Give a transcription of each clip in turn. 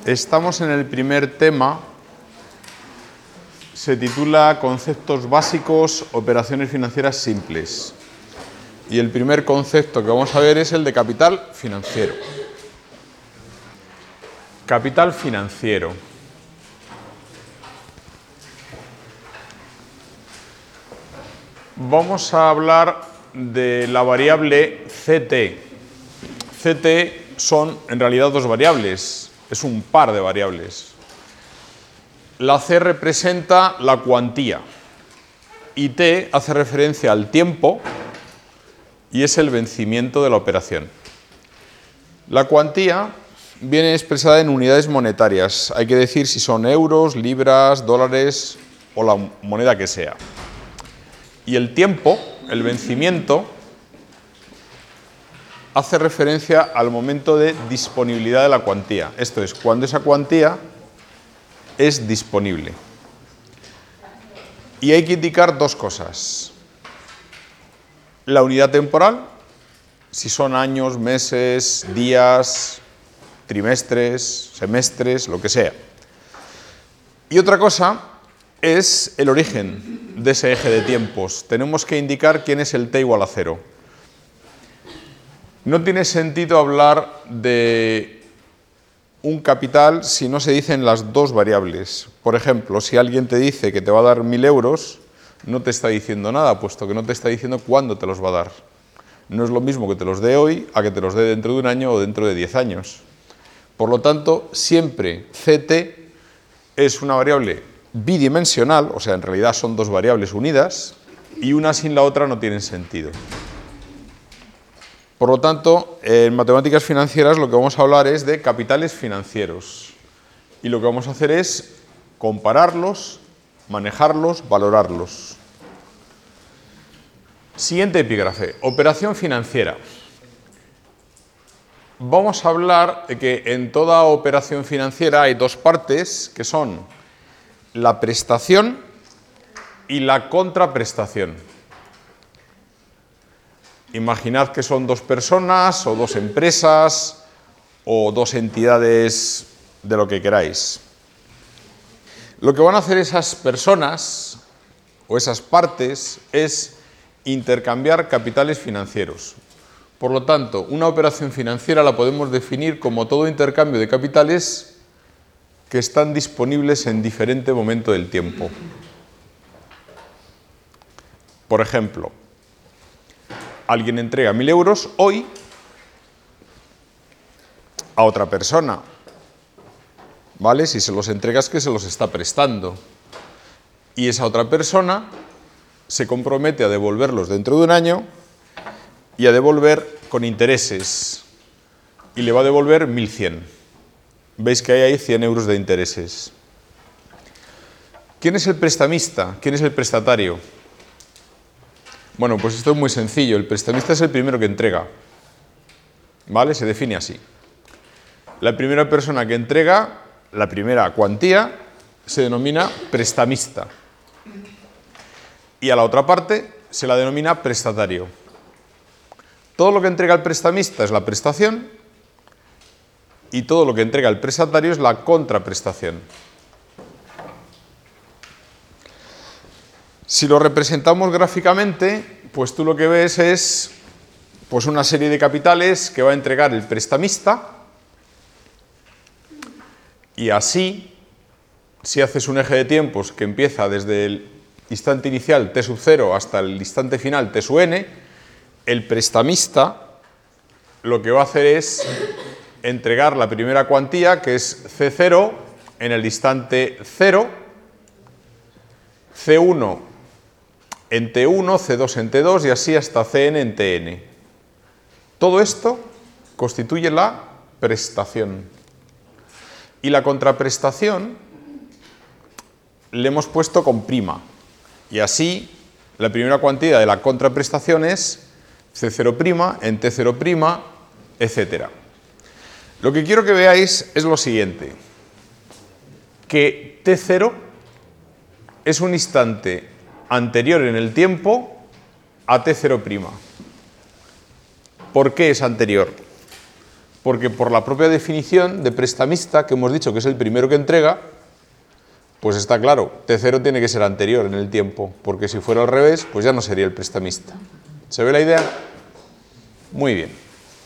Estamos en el primer tema, se titula Conceptos básicos, operaciones financieras simples. Y el primer concepto que vamos a ver es el de capital financiero. Capital financiero. Vamos a hablar de la variable CT. CT son en realidad dos variables, es un par de variables. La C representa la cuantía y T hace referencia al tiempo y es el vencimiento de la operación. La cuantía viene expresada en unidades monetarias, hay que decir si son euros, libras, dólares o la moneda que sea. Y el tiempo, el vencimiento, hace referencia al momento de disponibilidad de la cuantía. Esto es, cuando esa cuantía es disponible. Y hay que indicar dos cosas. La unidad temporal, si son años, meses, días, trimestres, semestres, lo que sea. Y otra cosa es el origen de ese eje de tiempos. Tenemos que indicar quién es el t igual a 0. No tiene sentido hablar de un capital si no se dicen las dos variables. Por ejemplo, si alguien te dice que te va a dar 1.000 euros, no te está diciendo nada, puesto que no te está diciendo cuándo te los va a dar. No es lo mismo que te los dé hoy a que te los dé dentro de un año o dentro de 10 años. Por lo tanto, siempre CT es una variable bidimensional, o sea, en realidad son dos variables unidas, y una sin la otra no tienen sentido. Por lo tanto, en matemáticas financieras lo que vamos a hablar es de capitales financieros. Y lo que vamos a hacer es compararlos, manejarlos, valorarlos. Siguiente epígrafe, operación financiera. Vamos a hablar de que en toda operación financiera hay dos partes, que son la prestación y la contraprestación. Imaginad que son dos personas o dos empresas o dos entidades de lo que queráis. Lo que van a hacer esas personas o esas partes es intercambiar capitales financieros. Por lo tanto, una operación financiera la podemos definir como todo intercambio de capitales que están disponibles en diferente momento del tiempo. Por ejemplo, alguien entrega 1.000 euros hoy a otra persona, ¿vale? Si se los entrega es que se los está prestando. Y esa otra persona se compromete a devolverlos dentro de un año y a devolver con intereses. Y le va a devolver 1.100. Veis que hay ahí 100 euros de intereses. ¿Quién es el prestamista? ¿Quién es el prestatario? Bueno, pues esto es muy sencillo. El prestamista es el primero que entrega. ¿Vale? Se define así. La primera persona que entrega, la primera cuantía, se denomina prestamista. Y a la otra parte se la denomina prestatario. Todo lo que entrega el prestamista es la prestación y todo lo que entrega el prestatario es la contraprestación. Si lo representamos gráficamente, pues tú lo que ves es pues una serie de capitales que va a entregar el prestamista y así, si haces un eje de tiempos que empieza desde el instante inicial t sub 0 hasta el instante final t sub n, el prestamista lo que va a hacer es entregar la primera cuantía, que es C0, en el instante 0, C1 en T1, C2 en T2 y así hasta Cn en Tn. Todo esto constituye la prestación. Y la contraprestación le hemos puesto con prima. Y así la primera cuantía de la contraprestación es C0' en T0', etc. Lo que quiero que veáis es lo siguiente, que T0 es un instante anterior en el tiempo a T0'. ¿Por qué es anterior? porque por la propia definición de prestamista, que hemos dicho que es el primero que entrega, pues está claro, T0 tiene que ser anterior en el tiempo, porque si fuera al revés, pues ya no sería el prestamista. ¿Se ve la idea? Muy bien.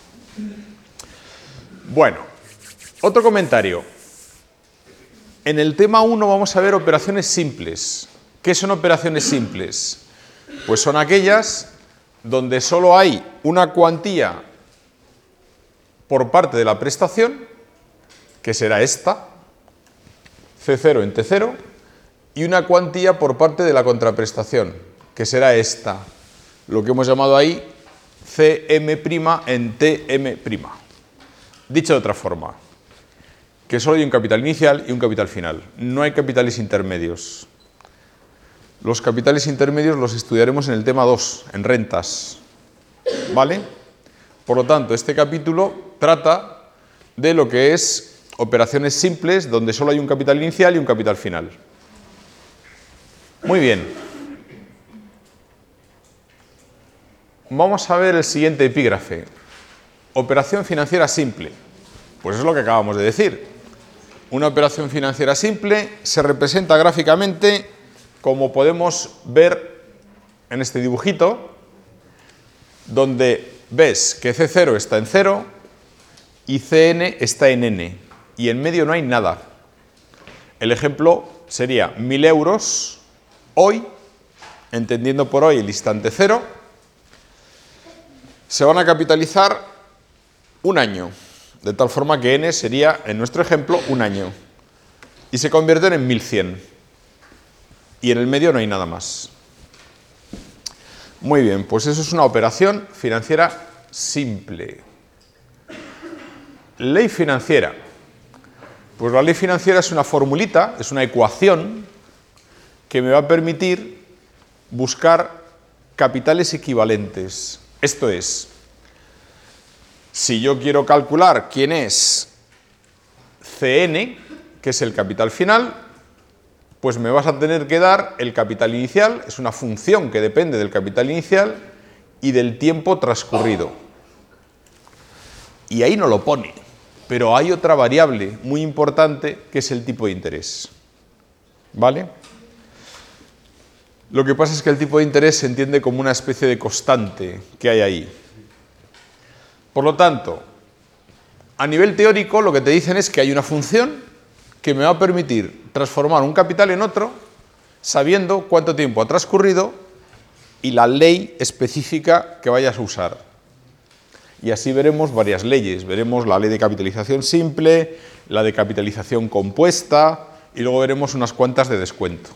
Bueno, otro comentario. En el tema 1 vamos a ver operaciones simples. ¿Qué son operaciones simples? Pues son aquellas donde solo hay una cuantía por parte de la prestación, que será esta, C0 en T0, y una cuantía por parte de la contraprestación, que será esta, lo que hemos llamado ahí CM' en TM'. Dicho de otra forma, que solo hay un capital inicial y un capital final. No hay capitales intermedios. Los capitales intermedios los estudiaremos en el tema 2, en rentas. ¿Vale? Por lo tanto, este capítulo trata de lo que es operaciones simples, donde solo hay un capital inicial y un capital final. Muy bien. Vamos a ver el siguiente epígrafe. Operación financiera simple. Pues es lo que acabamos de decir. Una operación financiera simple se representa gráficamente como podemos ver en este dibujito, donde ves que C0 está en 0 y Cn está en n, y en medio no hay nada. El ejemplo sería 1.000 euros hoy, entendiendo por hoy el instante 0, se van a capitalizar un año, de tal forma que n sería, en nuestro ejemplo, un año, y se convierten en 1.100, y en el medio no hay nada más. Muy bien, pues eso es una operación financiera simple. Ley financiera. Pues la ley financiera es una formulita, es una ecuación que me va a permitir buscar capitales equivalentes. Esto es, si yo quiero calcular quién es Cn, que es el capital final, pues me vas a tener que dar el capital inicial, es una función que depende del capital inicial y del tiempo transcurrido. Y ahí no lo pone, pero hay otra variable muy importante que es el tipo de interés. ¿Vale? Lo que pasa es que el tipo de interés se entiende como una especie de constante que hay ahí. Por lo tanto, a nivel teórico lo que te dicen es que hay una función que me va a permitir transformar un capital en otro sabiendo cuánto tiempo ha transcurrido y la ley específica que vayas a usar. Y así veremos varias leyes. Veremos la ley de capitalización simple, la de capitalización compuesta y luego veremos unas cuantas de descuento.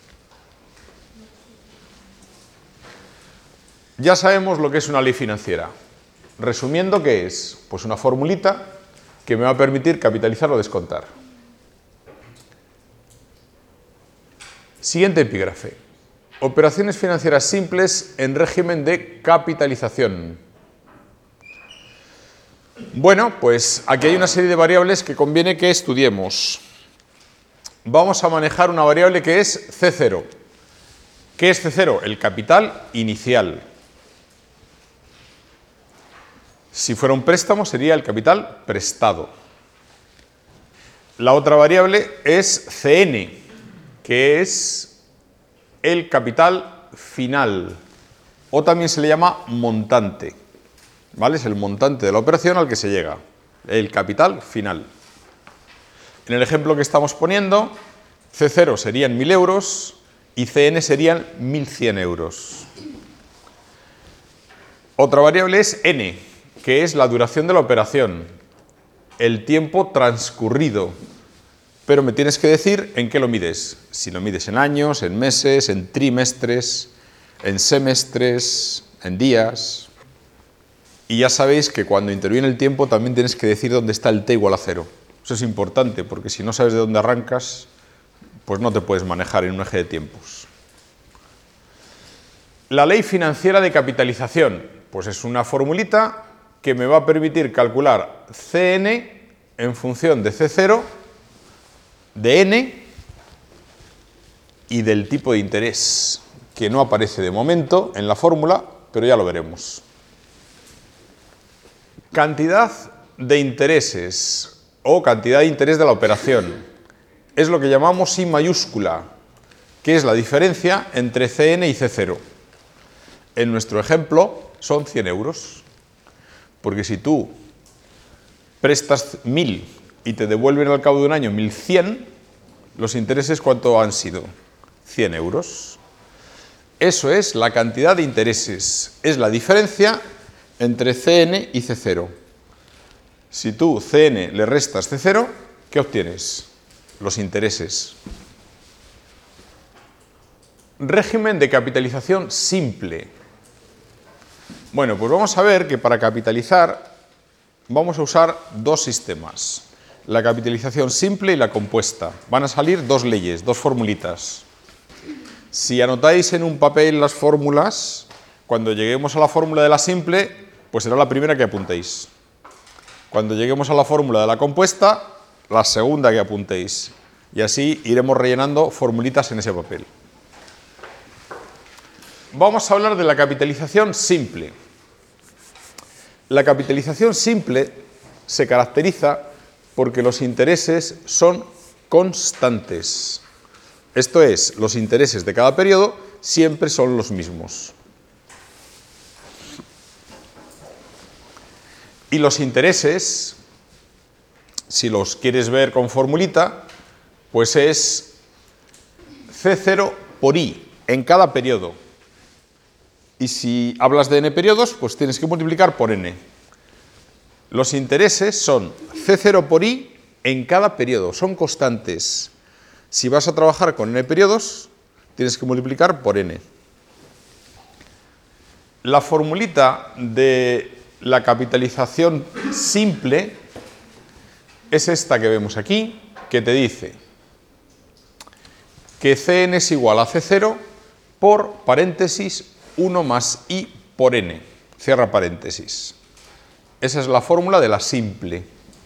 Ya sabemos lo que es una ley financiera. Resumiendo, ¿qué es? Pues una formulita que me va a permitir capitalizar o descontar. Siguiente epígrafe. Operaciones financieras simples en régimen de capitalización. Bueno, pues aquí hay una serie de variables que conviene que estudiemos. Vamos a manejar una variable que es C0. ¿Qué es C0? El capital inicial. Si fuera un préstamo sería el capital prestado. La otra variable es Cn, que es el capital final, o también se le llama montante. ¿Vale? Es el montante de la operación al que se llega, el capital final. En el ejemplo que estamos poniendo, C0 serían 1.000 euros y Cn serían 1.100 euros. Otra variable es n, que es la duración de la operación, el tiempo transcurrido. Pero me tienes que decir en qué lo mides. Si lo mides en años, en meses, en trimestres, en semestres, en días. Y ya sabéis que cuando interviene el tiempo también tienes que decir dónde está el t igual a 0. Eso es importante porque si no sabes de dónde arrancas, pues no te puedes manejar en un eje de tiempos. La ley financiera de capitalización, pues es una formulita que me va a permitir calcular Cn en función de C0, de n y del tipo de interés, que no aparece de momento en la fórmula, pero ya lo veremos. Cantidad de intereses o cantidad de interés de la operación es lo que llamamos I mayúscula, que es la diferencia entre CN y C0. En nuestro ejemplo son 100 euros, porque si tú prestas 1.000 y te devuelven al cabo de un año 1.100, los intereses ¿cuánto han sido? 100 euros. Eso es la cantidad de intereses, es la diferencia entre CN y C0. Si tú CN le restas C0, ¿qué obtienes? Los intereses. Régimen de capitalización simple. Bueno, pues vamos a ver que para capitalizar vamos a usar dos sistemas. La capitalización simple y la compuesta. Van a salir dos leyes, dos formulitas. Si anotáis en un papel las fórmulas, cuando lleguemos a la fórmula de la simple, pues será la primera que apuntéis. Cuando lleguemos a la fórmula de la compuesta, la segunda que apuntéis. Y así iremos rellenando formulitas en ese papel. Vamos a hablar de la capitalización simple. La capitalización simple se caracteriza porque los intereses son constantes. Esto es, los intereses de cada periodo siempre son los mismos. Y los intereses, si los quieres ver con formulita, pues es C0 por I en cada periodo. Y si hablas de n periodos, pues tienes que multiplicar por n. Los intereses son C0 por I en cada periodo, son constantes. Si vas a trabajar con n periodos, tienes que multiplicar por n. La formulita de la capitalización simple es esta que vemos aquí, que te dice que Cn es igual a C0 por paréntesis 1 más I por n. Cierra paréntesis. Esa es la fórmula de la simple.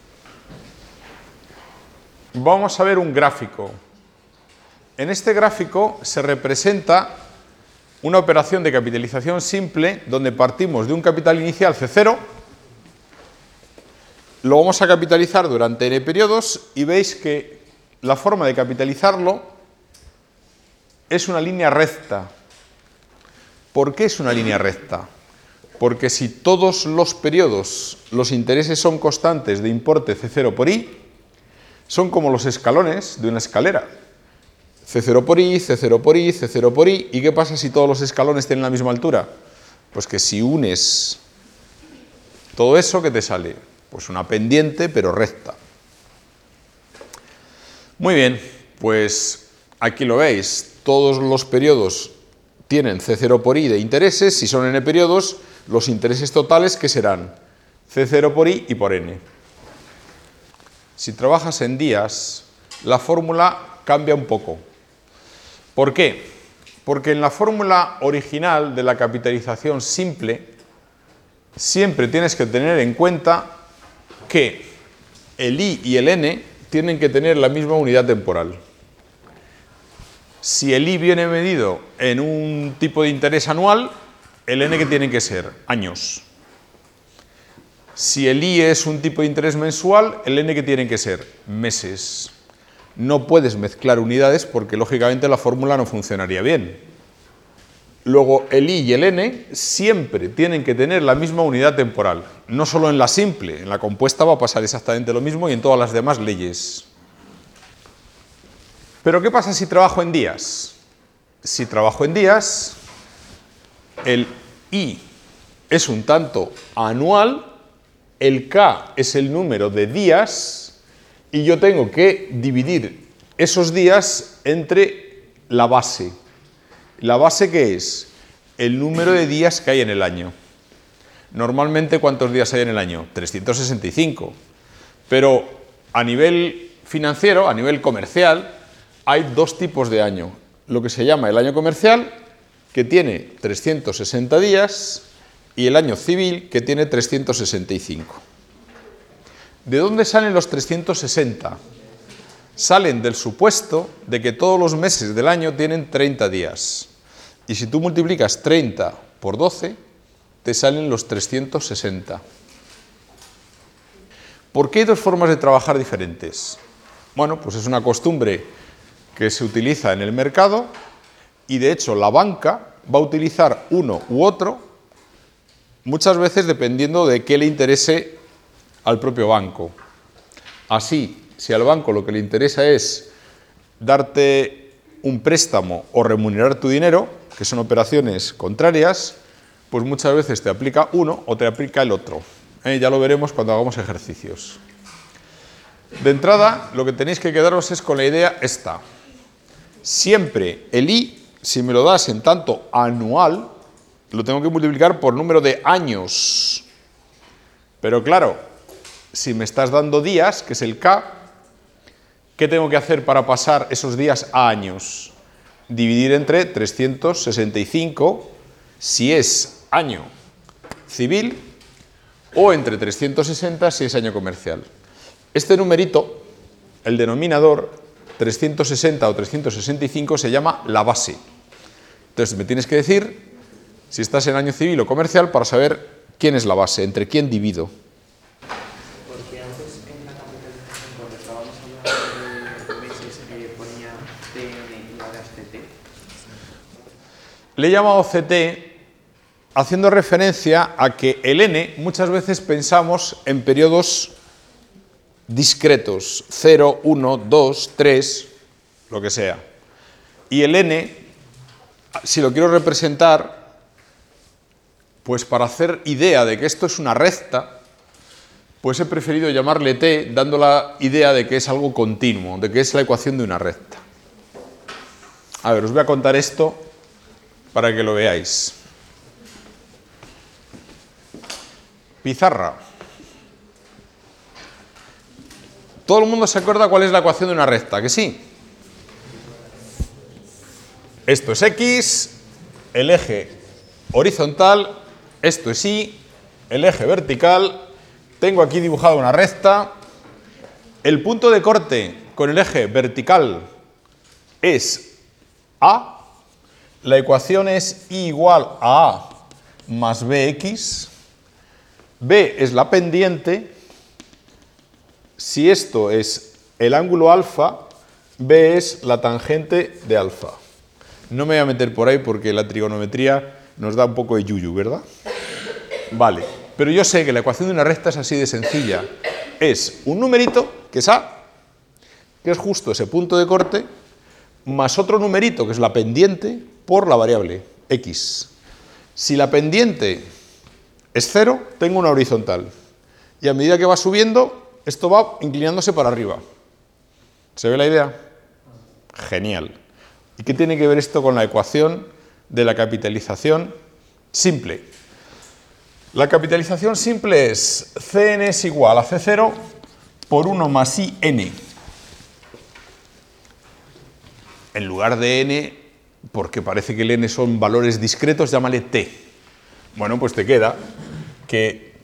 Vamos a ver un gráfico. En este gráfico se representa una operación de capitalización simple donde partimos de un capital inicial C0, lo vamos a capitalizar durante n periodos y veis que la forma de capitalizarlo es una línea recta. ¿Por qué es una línea recta? Porque si todos los periodos los intereses son constantes de importe C0 por I, son como los escalones de una escalera. C0 por I, C0 por I, C0 por I. ¿Y qué pasa si todos los escalones tienen la misma altura? Pues que si unes todo eso, ¿qué te sale? Pues una pendiente, pero recta. Muy bien, pues aquí lo veis. Todos los periodos tienen C0 por I de intereses. Si son n periodos, los intereses totales, ¿qué serán? C0 por I y por n. Si trabajas en días, la fórmula cambia un poco. ¿Por qué? Porque en la fórmula original de la capitalización simple siempre tienes que tener en cuenta que el I y el N tienen que tener la misma unidad temporal. Si el I viene medido en un tipo de interés anual, el N que tiene que ser años. Si el I es un tipo de interés mensual, el N que tienen que ser meses. No puedes mezclar unidades porque lógicamente la fórmula no funcionaría bien. Luego el I y el N siempre tienen que tener la misma unidad temporal. No solo en la simple, en la compuesta va a pasar exactamente lo mismo y en todas las demás leyes. Pero ¿qué pasa si trabajo en días? Si trabajo en días, el I es un tanto anual, el K es el número de días y yo tengo que dividir esos días entre la base. ¿La base qué es? El número de días que hay en el año. Normalmente, ¿cuántos días hay en el año? 365. Pero a nivel financiero, a nivel comercial, hay dos tipos de año. Lo que se llama el año comercial, que tiene 360 días, y el año civil, que tiene 365. ¿De dónde salen los 360? Salen del supuesto de que todos los meses del año tienen 30 días. Y si tú multiplicas 30 por 12, te salen los 360. ¿Por qué hay dos formas de trabajar diferentes? Bueno, pues es una costumbre que se utiliza en el mercado y de hecho la banca va a utilizar uno u otro muchas veces dependiendo de qué le interese al propio banco. Así, si al banco lo que le interesa es darte un préstamo o remunerar tu dinero, que son operaciones contrarias, pues muchas veces te aplica uno o te aplica el otro. Ya lo veremos cuando hagamos ejercicios. De entrada, lo que tenéis que quedaros es con la idea esta. Siempre el I, si me lo das en tanto anual, lo tengo que multiplicar por número de años. Pero claro, si me estás dando días, que es el K, ¿qué tengo que hacer para pasar esos días a años? Dividir entre 365, si es año civil, o entre 360 si es año comercial. Este numerito, el denominador, 360 o 365, se llama la base. Entonces me tienes que decir si estás en año civil o comercial para saber quién es la base, entre quién divido. Porque antes en la capitalización, cuando estábamos hablando de meses, ponía TN y ahora es CT. Le he llamado CT haciendo referencia a que el N muchas veces pensamos en periodos discretos, 0, 1, 2, 3, lo que sea. Y el N, si lo quiero representar, pues para hacer idea de que esto es una recta, pues he preferido llamarle T, dando la idea de que es algo continuo, de que es la ecuación de una recta. A ver, os voy a contar esto para que lo veáis. Pizarra. ¿Todo el mundo se acuerda cuál es la ecuación de una recta? ¿Que sí? Esto es X, el eje horizontal, esto es Y, el eje vertical, tengo aquí dibujada una recta, el punto de corte con el eje vertical es A, la ecuación es Y igual a A más BX, B es la pendiente, si esto es el ángulo alfa, B es la tangente de alfa. No me voy a meter por ahí porque la trigonometría nos da un poco de yuyu, ¿verdad? Vale, pero yo sé que la ecuación de una recta es así de sencilla. Es un numerito, que es A, que es justo ese punto de corte, más otro numerito, que es la pendiente, por la variable X. Si la pendiente es 0, tengo una horizontal. Y a medida que va subiendo, esto va inclinándose para arriba. ¿Se ve la idea? Genial. ¿Y qué tiene que ver esto con la ecuación de la capitalización simple? La capitalización simple es Cn es igual a C0 por 1 más IN. En lugar de n, porque parece que el n son valores discretos, llámale t. Bueno, pues te queda que...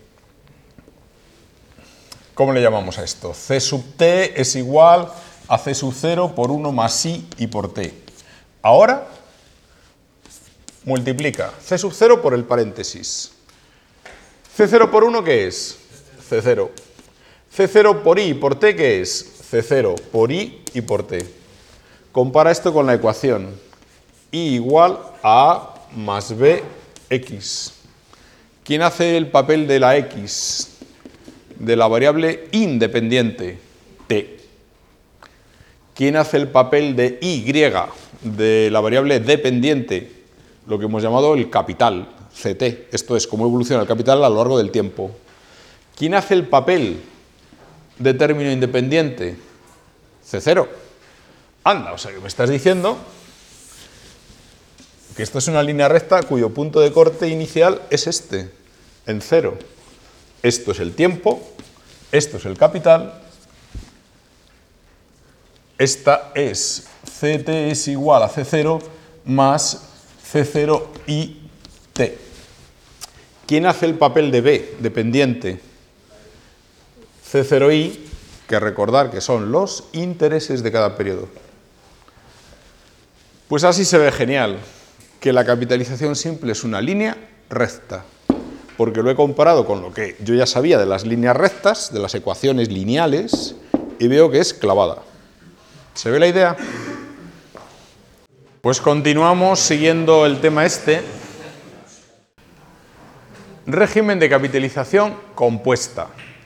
¿Cómo le llamamos a esto? C sub t es igual a C sub 0 por 1 más I y por t. Ahora, multiplica C sub 0 por el paréntesis. C0 por 1, ¿qué es? C0. C0 por I y por t, ¿qué es? C0 por I y por t. Compara esto con la ecuación. I igual a A más BX. ¿Quién hace el papel de la X? De la variable independiente, t. ¿Quién hace el papel de Y, de la variable dependiente? Lo que hemos llamado el capital, ct. Esto es cómo evoluciona el capital a lo largo del tiempo. ¿Quién hace el papel de término independiente? C0. Anda, o sea que me estás diciendo que esto es una línea recta cuyo punto de corte inicial es este, en 0. Esto es el tiempo, esto es el capital, esta es ct es igual a C0 más C0 y t. ¿Quién hace el papel de B, dependiente? C0i, que recordar que son los intereses de cada periodo. Pues así se ve genial, que la capitalización simple es una línea recta. porque lo he comparado con lo que yo ya sabía de las líneas rectas, de las ecuaciones lineales, y veo que es clavada. ¿Se ve la idea? Pues continuamos siguiendo el tema este. Régimen de capitalización compuesta.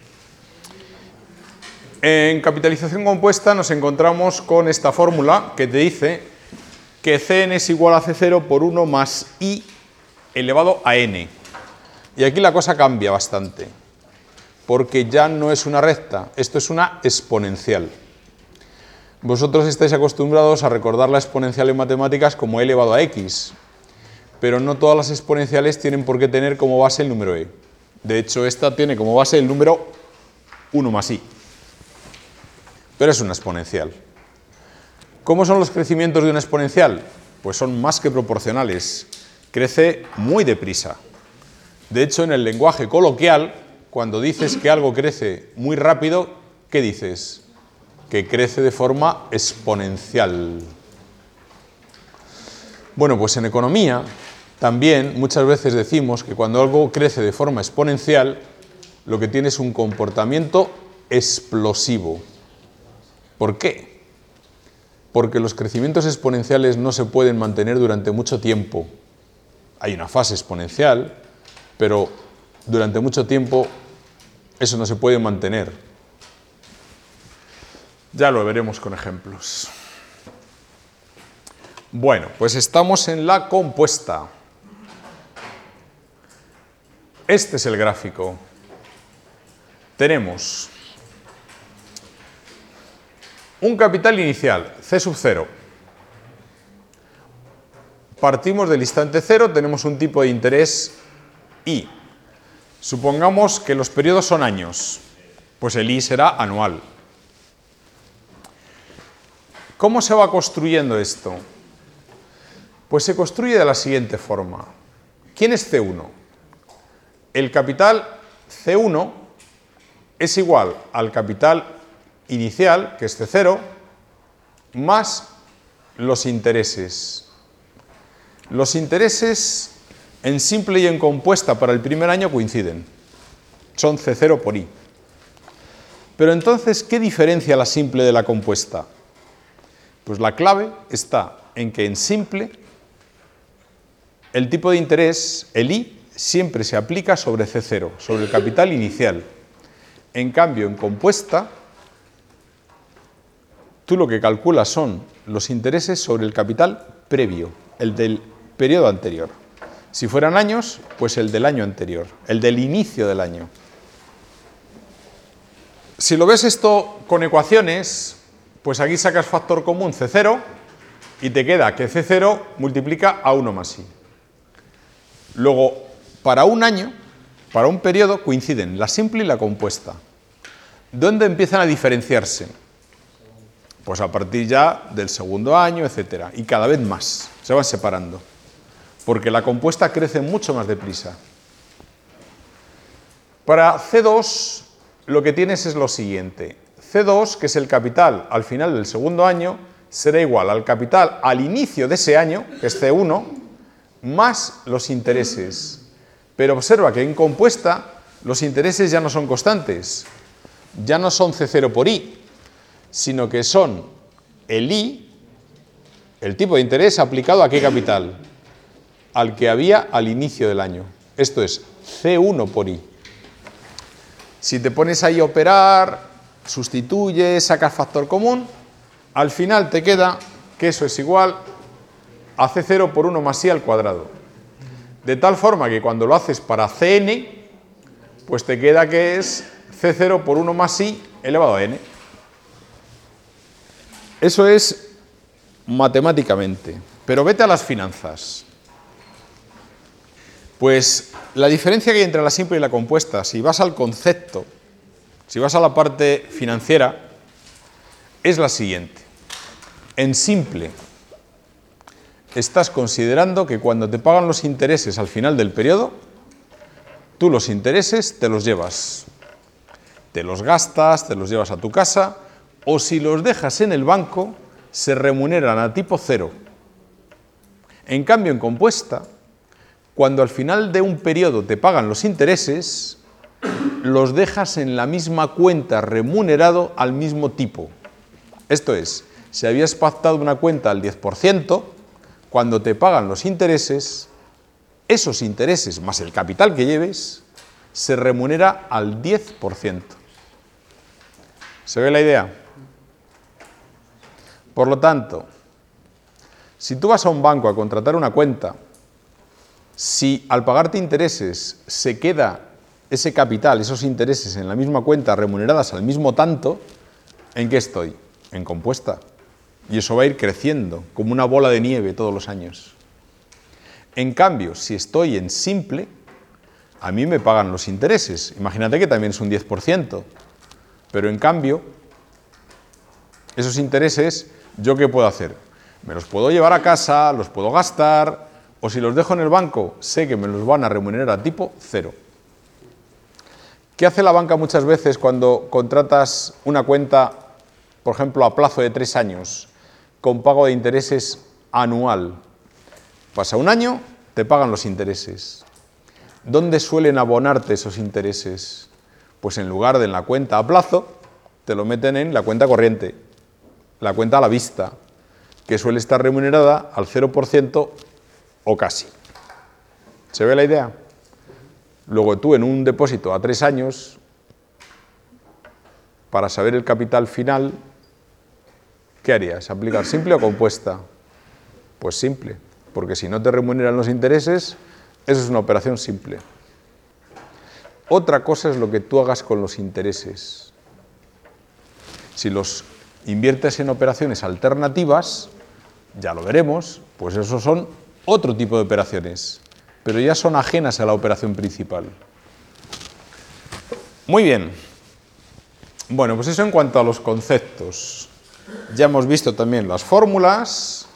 En capitalización compuesta nos encontramos con esta fórmula que te dice que Cn es igual a C0 por 1 más I elevado a n. Y aquí la cosa cambia bastante, porque ya no es una recta, esto es una exponencial. Vosotros estáis acostumbrados a recordar la exponencial en matemáticas como e elevado a x, pero no todas las exponenciales tienen por qué tener como base el número e. De hecho, esta tiene como base el número 1 más i, pero es una exponencial. ¿Cómo son los crecimientos de una exponencial? Pues son más que proporcionales, crece muy deprisa. De hecho, en el lenguaje coloquial, cuando dices que algo crece muy rápido, ¿qué dices? Que crece de forma exponencial. Bueno, pues en economía también muchas veces decimos que cuando algo crece de forma exponencial, lo que tiene es un comportamiento explosivo. ¿Por qué? Porque los crecimientos exponenciales no se pueden mantener durante mucho tiempo. Hay una fase exponencial, pero durante mucho tiempo eso no se puede mantener. Ya lo veremos con ejemplos. Bueno, pues estamos en la compuesta. Este es el gráfico. Tenemos un capital inicial, C sub 0. Partimos del instante 0, tenemos un tipo de interés I. Supongamos que los periodos son años, pues el I será anual. ¿Cómo se va construyendo esto? Pues se construye de la siguiente forma. ¿Quién es C1? El capital C1 es igual al capital inicial, que es C0, más los intereses. Los intereses en simple y en compuesta para el primer año coinciden. Son C0 por I. Pero entonces, ¿qué diferencia la simple de la compuesta? Pues la clave está en que en simple el tipo de interés, el I, siempre se aplica sobre C0, sobre el capital inicial. En cambio, en compuesta, tú lo que calculas son los intereses sobre el capital previo, el del periodo anterior. Si fueran años, pues el del año anterior, el del inicio del año. Si lo ves esto con ecuaciones, pues aquí sacas factor común C0 y te queda que C0 multiplica a 1 más I. Luego, para un año, para un periodo, coinciden la simple y la compuesta. ¿Dónde empiezan a diferenciarse? Pues a partir ya del segundo año, etcétera, y cada vez más, se van separando, porque la compuesta crece mucho más deprisa. Para C2, lo que tienes es lo siguiente. C2, que es el capital al final del segundo año, será igual al capital al inicio de ese año, que es C1, más los intereses. Pero observa que en compuesta los intereses ya no son constantes, ya no son C0 por I, sino que son el I, el tipo de interés aplicado a qué capital, al que había al inicio del año. Esto es C1 por I. Si te pones ahí a operar, sustituyes, sacas factor común, al final te queda que eso es igual a C0 por 1 más I al cuadrado. De tal forma que cuando lo haces para Cn, pues te queda que es C0 por 1 más I elevado a n. Eso es matemáticamente. Pero vete a las finanzas. Pues la diferencia que hay entre la simple y la compuesta, si vas al concepto, si vas a la parte financiera, es la siguiente. En simple, estás considerando que cuando te pagan los intereses al final del periodo, tú los intereses te los llevas. Te los gastas, te los llevas a tu casa, o si los dejas en el banco, se remuneran a tipo cero. En cambio, en compuesta, Cuando al final de un periodo te pagan los intereses, los dejas en la misma cuenta remunerado al mismo tipo. Esto es, si habías pactado una cuenta al 10%, cuando te pagan los intereses, esos intereses más el capital que lleves, se remunera al 10%. ¿Se ve la idea? Por lo tanto, si tú vas a un banco a contratar una cuenta, si al pagarte intereses se queda ese capital, esos intereses en la misma cuenta remuneradas al mismo tanto, ¿en qué estoy? En compuesta. Y eso va a ir creciendo como una bola de nieve todos los años. En cambio, si estoy en simple, a mí me pagan los intereses. Imagínate que también es un 10%. Pero en cambio, esos intereses, ¿yo qué puedo hacer? Me los puedo llevar a casa, los puedo gastar, o si los dejo en el banco, sé que me los van a remunerar a tipo cero. ¿Qué hace la banca muchas veces cuando contratas una cuenta, por ejemplo, a plazo de 3 años, con pago de intereses anual? Pasa un año, te pagan los intereses. ¿Dónde suelen abonarte esos intereses? Pues en lugar de en la cuenta a plazo, te lo meten en la cuenta corriente, la cuenta a la vista, que suele estar remunerada al 0% o casi. ¿Se ve la idea? Luego tú en un depósito a 3 años, para saber el capital final, ¿qué harías? ¿Aplicar simple o compuesta? Pues simple, porque si no te remuneran los intereses, eso es una operación simple. Otra cosa es lo que tú hagas con los intereses. Si los inviertes en operaciones alternativas, ya lo veremos, pues esos son otro tipo de operaciones, pero ya son ajenas a la operación principal. Muy bien. Bueno, pues eso en cuanto a los conceptos. Ya hemos visto también las fórmulas.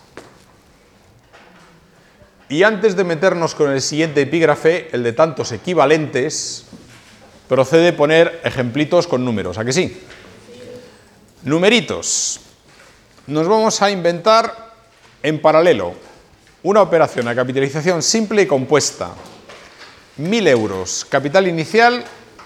Y antes de meternos con el siguiente epígrafe, el de tantos equivalentes, procede poner ejemplitos con números, ¿a que sí? Numeritos. Nos vamos a inventar en paralelo una operación a capitalización simple y compuesta. 1.000 euros, capital inicial,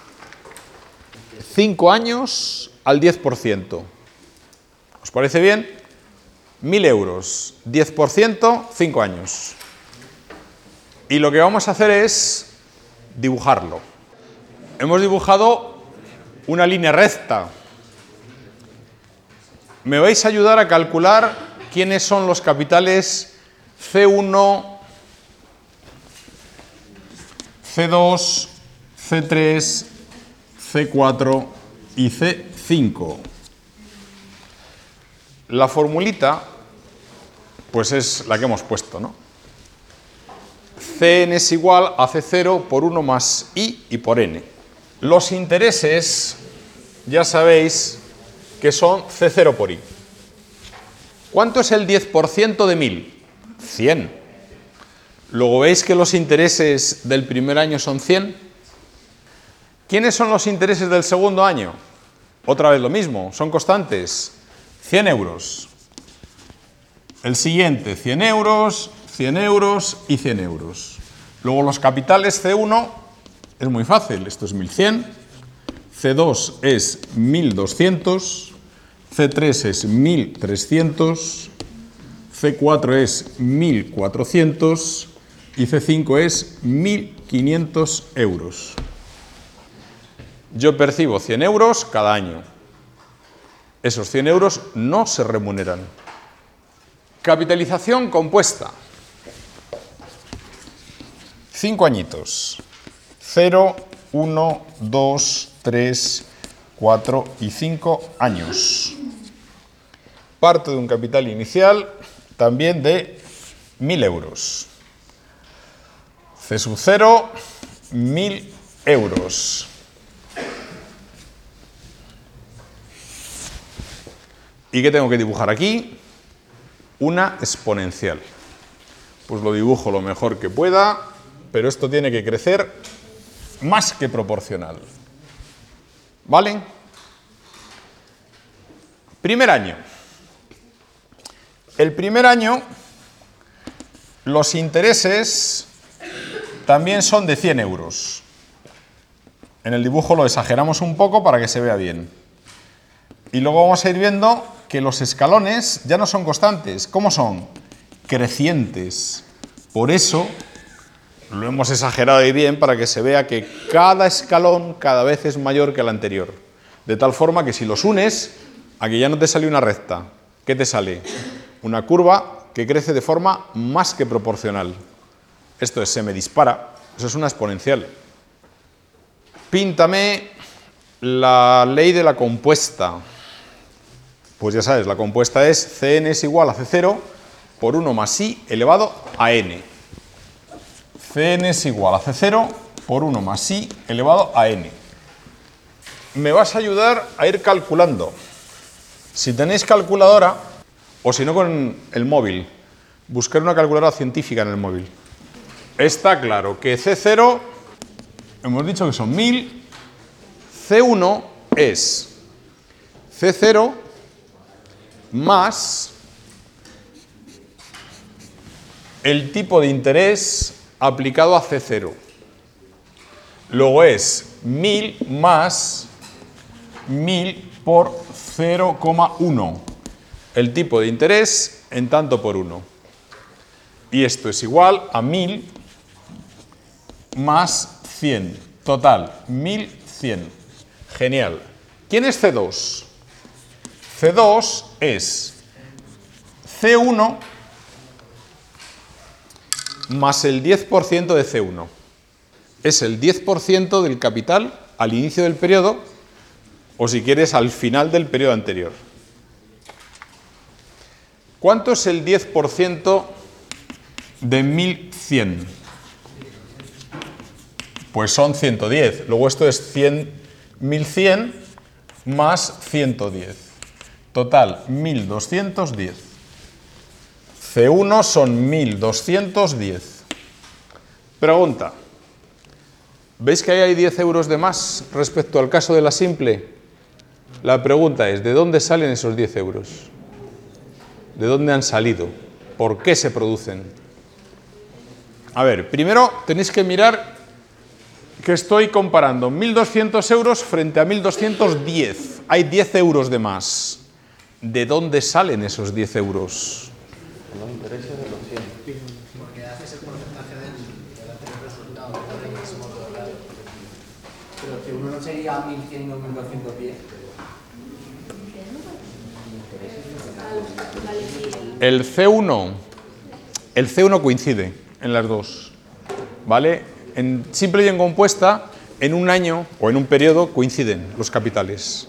5 años al 10%. ¿Os parece bien? 1.000 euros, 10%, 5 años. Y lo que vamos a hacer es dibujarlo. Hemos dibujado una línea recta. Me vais a ayudar a calcular quiénes son los capitales C1, C2, C3, C4 y C5. La formulita, pues es la que hemos puesto, ¿no? Cn es igual a C0 por 1 más I y por N. Los intereses, ya sabéis que son C0 por I. ¿Cuánto es el 10% de 1.000? 100. Luego veis que los intereses del primer año son 100. ¿Quiénes son los intereses del segundo año? Otra vez lo mismo, son constantes. 100 euros. El siguiente, 100 euros, 100 euros y 100 euros. Luego los capitales C1 es muy fácil, esto es 1.100, C2 es 1.200, C3 es 1.300, C4 es 1.400 y C5 es 1.500 euros. Yo percibo 100 euros cada año. Esos 100 euros no se remuneran. Capitalización compuesta. 5 añitos. 0, 1, 2, 3, 4 y 5 años. Parte de un capital inicial también de 1.000 euros. C sub 0, 1.000 euros. ¿Y qué tengo que dibujar aquí? Una exponencial. Pues lo dibujo lo mejor que pueda, pero esto tiene que crecer más que proporcional. ¿Vale? Primer año. El primer año, los intereses también son de 100 euros. En el dibujo lo exageramos un poco para que se vea bien. Y luego vamos a ir viendo que los escalones ya no son constantes. ¿Cómo son? Crecientes. Por eso lo hemos exagerado ahí bien para que se vea que cada escalón cada vez es mayor que el anterior. De tal forma que si los unes, aquí ya no te sale una recta. ¿Qué te sale? Una curva que crece de forma más que proporcional. Esto es, se me dispara. Eso es una exponencial. Píntame la ley de la compuesta. Pues ya sabes, la compuesta es Cn es igual a C0 por 1 más I elevado a n. Cn es igual a C0 por 1 más I elevado a n. Me vas a ayudar a ir calculando. Si tenéis calculadora, o si no con el móvil, buscar una calculadora científica en el móvil. Está claro que C0, hemos dicho que son 1000, C1 es C0 más el tipo de interés aplicado a C0. Luego es 1000 más 1000 por 0,1. El tipo de interés en tanto por 1. Y esto es igual a 1000 más 100. Total, 1100. Genial. ¿Quién es C2? C2 es C1 más el 10% de C1. Es el 10% del capital al inicio del periodo, o si quieres al final del periodo anterior. ¿Cuánto es el 10% de 1100? Pues son 110. Luego esto es 1100 más 110. Total, 1210. C1 son 1210. Pregunta. ¿Veis que ahí hay 10 euros de más respecto al caso de la simple? La pregunta es, ¿de dónde salen esos 10 euros? ¿De dónde han salido? ¿Por qué se producen? A ver, primero tenéis que mirar que estoy comparando 1.200 euros frente a 1.210. Hay 10 euros de más. ¿De dónde salen esos 10 euros? Los intereses de los 100. Porque haces el porcentaje del anterior resultado. Pero que uno no sería 1100 y no 1210. El C1 coincide en las dos, ¿vale? En simple y en compuesta, en un año o en un periodo coinciden los capitales.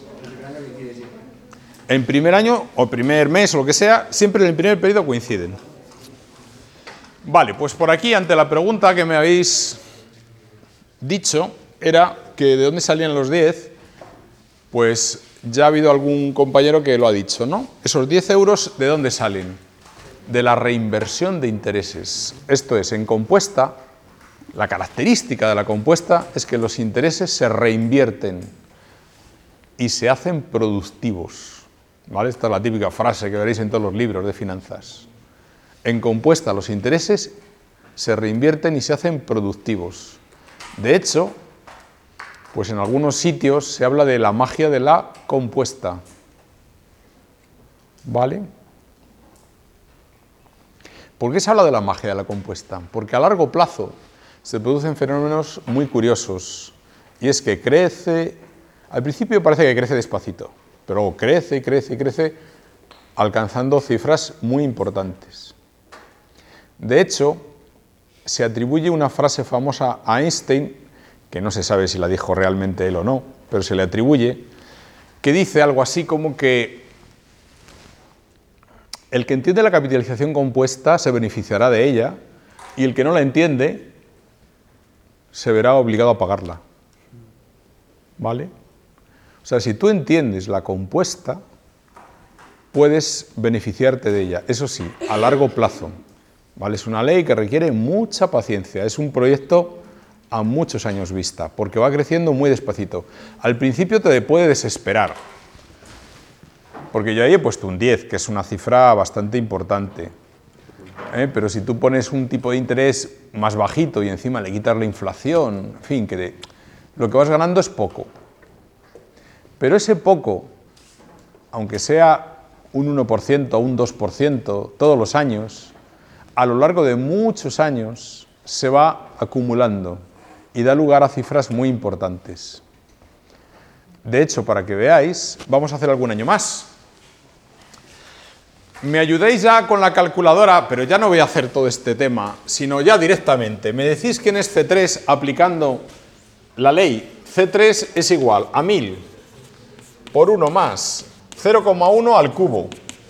En primer año o primer mes o lo que sea, siempre en el primer periodo coinciden. Vale, pues por aquí, ante la pregunta que me habéis dicho, era que de dónde salían los 10, pues ya ha habido algún compañero que lo ha dicho, ¿no? Esos 10 euros, ¿de dónde salen? De la reinversión de intereses. Esto es, en compuesta, la característica de la compuesta es que los intereses se reinvierten y se hacen productivos. ¿Vale? Esta es la típica frase que veréis en todos los libros de finanzas. En compuesta los intereses se reinvierten y se hacen productivos. De hecho, pues en algunos sitios se habla de la magia de la compuesta. ¿Vale? ¿Por qué se habla de la magia de la compuesta? Porque a largo plazo se producen fenómenos muy curiosos. Y es que crece, al principio parece que crece despacito, pero luego crece y crece y crece, alcanzando cifras muy importantes. De hecho, se atribuye una frase famosa a Einstein, que no se sabe si la dijo realmente él o no, pero se le atribuye, que dice algo así como que el que entiende la capitalización compuesta se beneficiará de ella y el que no la entiende se verá obligado a pagarla. ¿Vale? O sea, si tú entiendes la compuesta, puedes beneficiarte de ella, eso sí, a largo plazo. ¿Vale? Es una ley que requiere mucha paciencia, es un proyecto a muchos años vista, porque va creciendo muy despacito. Al principio te puede desesperar, porque yo ahí he puesto un 10, que es una cifra bastante importante. Pero si tú pones un tipo de interés más bajito y encima le quitas la inflación, en fin, lo que vas ganando es poco. Pero ese poco, aunque sea un 1% o un 2% todos los años, a lo largo de muchos años se va acumulando y da lugar a cifras muy importantes. De hecho, para que veáis, vamos a hacer algún año más. Me ayudéis ya con la calculadora, pero ya no voy a hacer todo este tema, sino ya directamente. Me decís quién es C3 aplicando la ley. C3 es igual a 1000 por 1 más 0,1 al cubo.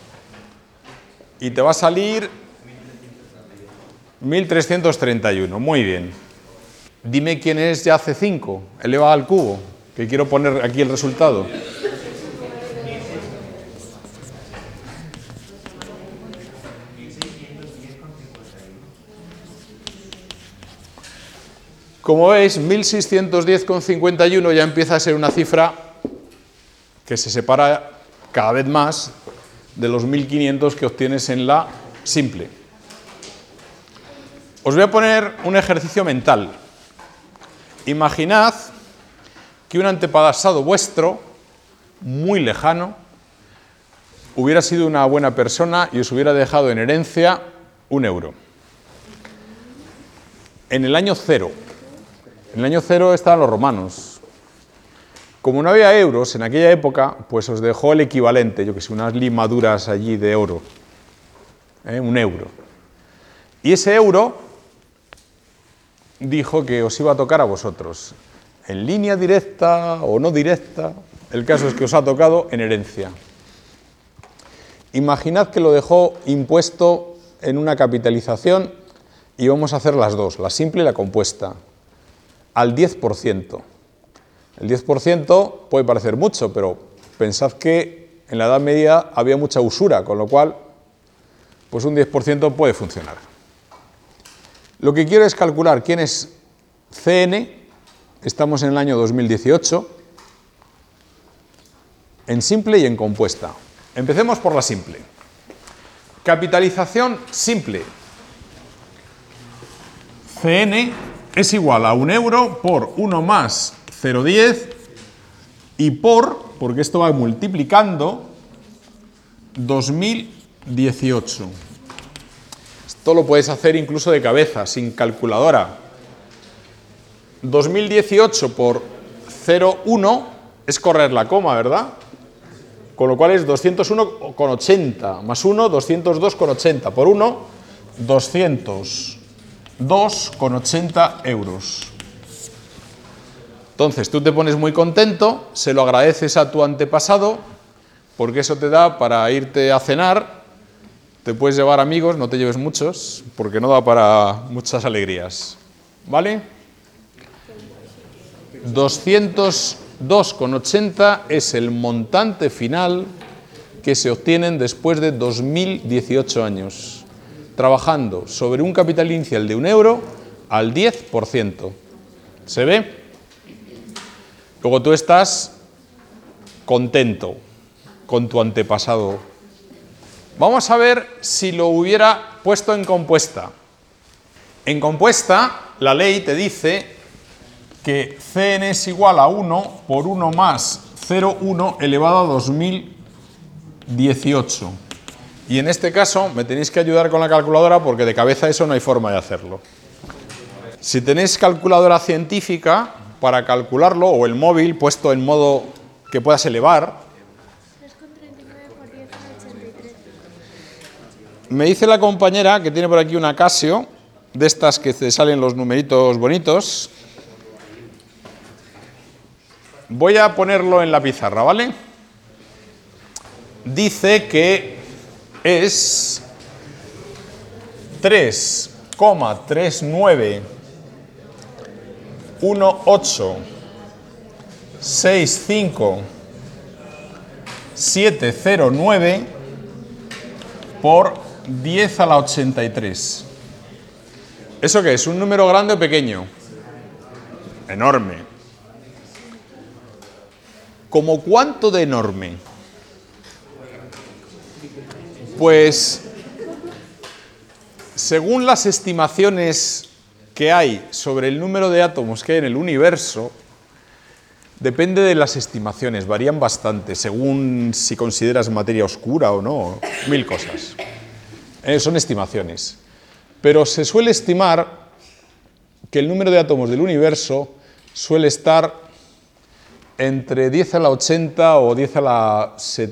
Y te va a salir 1331. Muy bien. Dime quién es ya C5, elevado al cubo, que quiero poner aquí el resultado. Como veis, 1610,51 ya empieza a ser una cifra que se separa cada vez más de los 1500 que obtienes en la simple. Os voy a poner un ejercicio mental. Imaginad que un antepasado vuestro, muy lejano, hubiera sido una buena persona y os hubiera dejado en herencia 1 euro. En el año 0. En el año 0 estaban los romanos. Como no había euros en aquella época, pues os dejó el equivalente, yo que sé, unas limaduras allí de oro. 1 euro. Y ese euro dijo que os iba a tocar a vosotros. En línea directa o no directa, el caso es que os ha tocado en herencia. Imaginad que lo dejó impuesto en una capitalización y vamos a hacer las dos, la simple y la compuesta, al 10%. El 10% puede parecer mucho, pero pensad que en la Edad Media había mucha usura, con lo cual, pues un 10% puede funcionar. Lo que quiero es calcular quién es CN, estamos en el año 2018, en simple y en compuesta. Empecemos por la simple. Capitalización simple. CN es igual a 1 euro por 1 más 0,10 y porque esto va multiplicando, 2018. Esto lo puedes hacer incluso de cabeza, sin calculadora. 2018 por 0,1 es correr la coma, ¿verdad? Con lo cual es 201,80, más 1, 202,80, por 1, 202,80 euros. Entonces, tú te pones muy contento, se lo agradeces a tu antepasado, porque eso te da para irte a cenar, te puedes llevar amigos, no te lleves muchos, porque no da para muchas alegrías. ¿Vale? 202,80 es el montante final que se obtienen después de 2018 años, trabajando sobre un capital inicial de 1 euro al 10%. ¿Se ve? Luego tú estás contento con tu antepasado. Vamos a ver si lo hubiera puesto en compuesta. En compuesta, la ley te dice que Cn es igual a 1 por 1 más 0,1 elevado a 2018. Y en este caso me tenéis que ayudar con la calculadora porque de cabeza eso no hay forma de hacerlo. Si tenéis calculadora científica para calcularlo, o el móvil puesto en modo que puedas elevar, 3,39 por 10 a 83. me dice la compañera que tiene por aquí una Casio, de estas que te salen los numeritos bonitos. Voy a ponerlo en la pizarra, ¿vale? Dice que es 3,391865,709 por 10 a la 83. ¿Eso qué es? ¿Un número grande o pequeño? Enorme. ¿Cómo cuánto de enorme? Pues según las estimaciones que hay sobre el número de átomos que hay en el universo, depende de las estimaciones, varían bastante, según si consideras materia oscura o no, 1000 cosas. Son estimaciones. Pero se suele estimar que el número de átomos del universo suele estar entre 10 a la 80 o 10 a la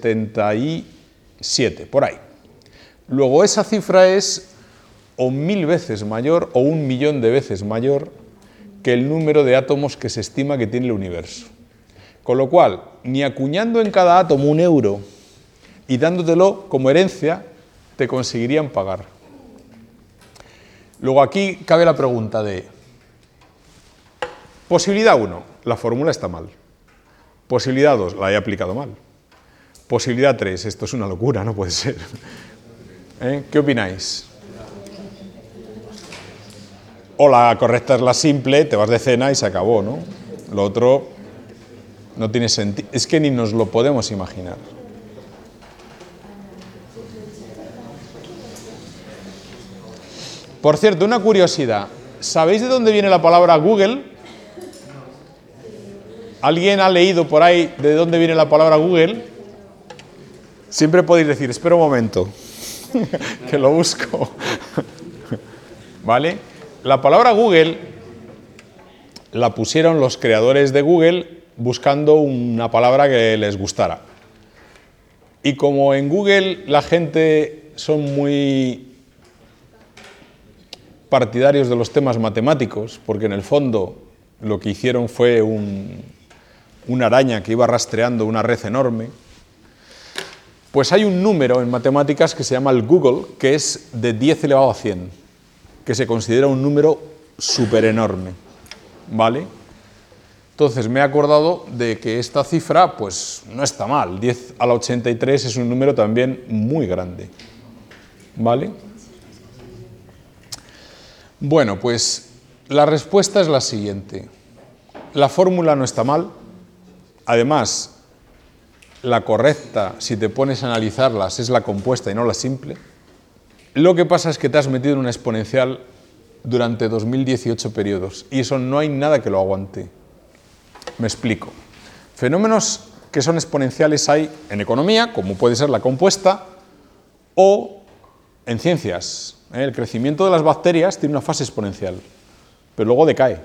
77, por ahí. Luego esa cifra es o 1000 veces mayor o 1.000.000 de veces mayor que el número de átomos que se estima que tiene el universo. Con lo cual, ni acuñando en cada átomo 1 euro y dándotelo como herencia, te conseguirían pagar. Luego aquí cabe la pregunta de, posibilidad 1, la fórmula está mal. Posibilidad 2, la he aplicado mal. Posibilidad 3, esto es una locura, no puede ser. ¿Qué opináis? O la correcta es la simple, te vas de cena y se acabó, ¿no? Lo otro no tiene sentido, es que ni nos lo podemos imaginar. Por cierto, una curiosidad, ¿sabéis de dónde viene la palabra Google? ¿Alguien ha leído por ahí de dónde viene la palabra Google? Siempre podéis decir, espera un momento, que lo busco. ¿Vale? La palabra Google la pusieron los creadores de Google buscando una palabra que les gustara. Y como en Google la gente son muy partidarios de los temas matemáticos, porque en el fondo lo que hicieron fue una araña que iba rastreando una red enorme, pues hay un número en matemáticas que se llama el Google, que es de 10 elevado a 100. Que se considera un número súper enorme, ¿vale? Entonces me he acordado de que esta cifra, pues no está mal, 10 a la 83 es un número también muy grande, ¿vale? Bueno, pues la respuesta es la siguiente. La fórmula no está mal, además, la correcta, si te pones a analizarlas, es la compuesta y no la simple. Lo que pasa es que te has metido en una exponencial durante 2018 periodos y eso no hay nada que lo aguante. Me explico. Fenómenos que son exponenciales hay en economía, como puede ser la compuesta, o en ciencias. El crecimiento de las bacterias tiene una fase exponencial, pero luego decae.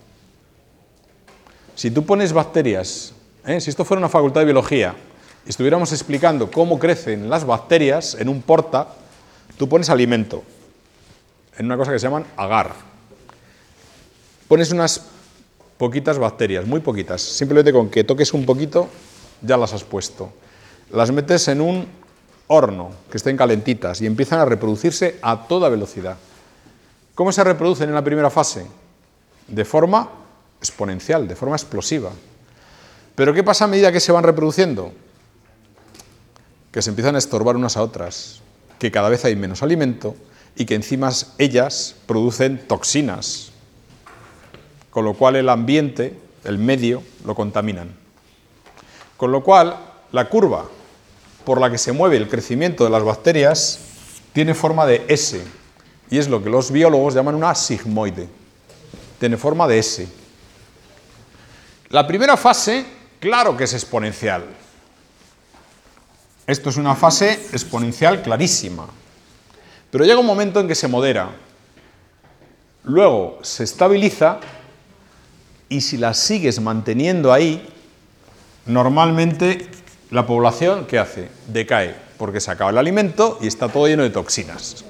Si tú pones bacterias, si esto fuera una facultad de biología y estuviéramos explicando cómo crecen las bacterias en un porta, tú pones alimento en una cosa que se llaman agar. Pones unas poquitas bacterias, muy poquitas, simplemente con que toques un poquito ya las has puesto. Las metes en un horno, que estén calentitas, y empiezan a reproducirse a toda velocidad. ¿Cómo se reproducen en la primera fase? De forma exponencial, de forma explosiva. ¿Pero qué pasa a medida que se van reproduciendo? Que se empiezan a estorbar unas a otras, que cada vez hay menos alimento y que encima ellas producen toxinas, con lo cual el ambiente, el medio, lo contaminan. Con lo cual, la curva por la que se mueve el crecimiento de las bacterias tiene forma de S, y es lo que los biólogos llaman una sigmoide. Tiene forma de S. La primera fase, claro que es exponencial. Esto es una fase exponencial clarísima. Pero llega un momento en que se modera, luego se estabiliza y si la sigues manteniendo ahí, normalmente la población, ¿qué hace? Decae, porque se acaba el alimento y está todo lleno de toxinas.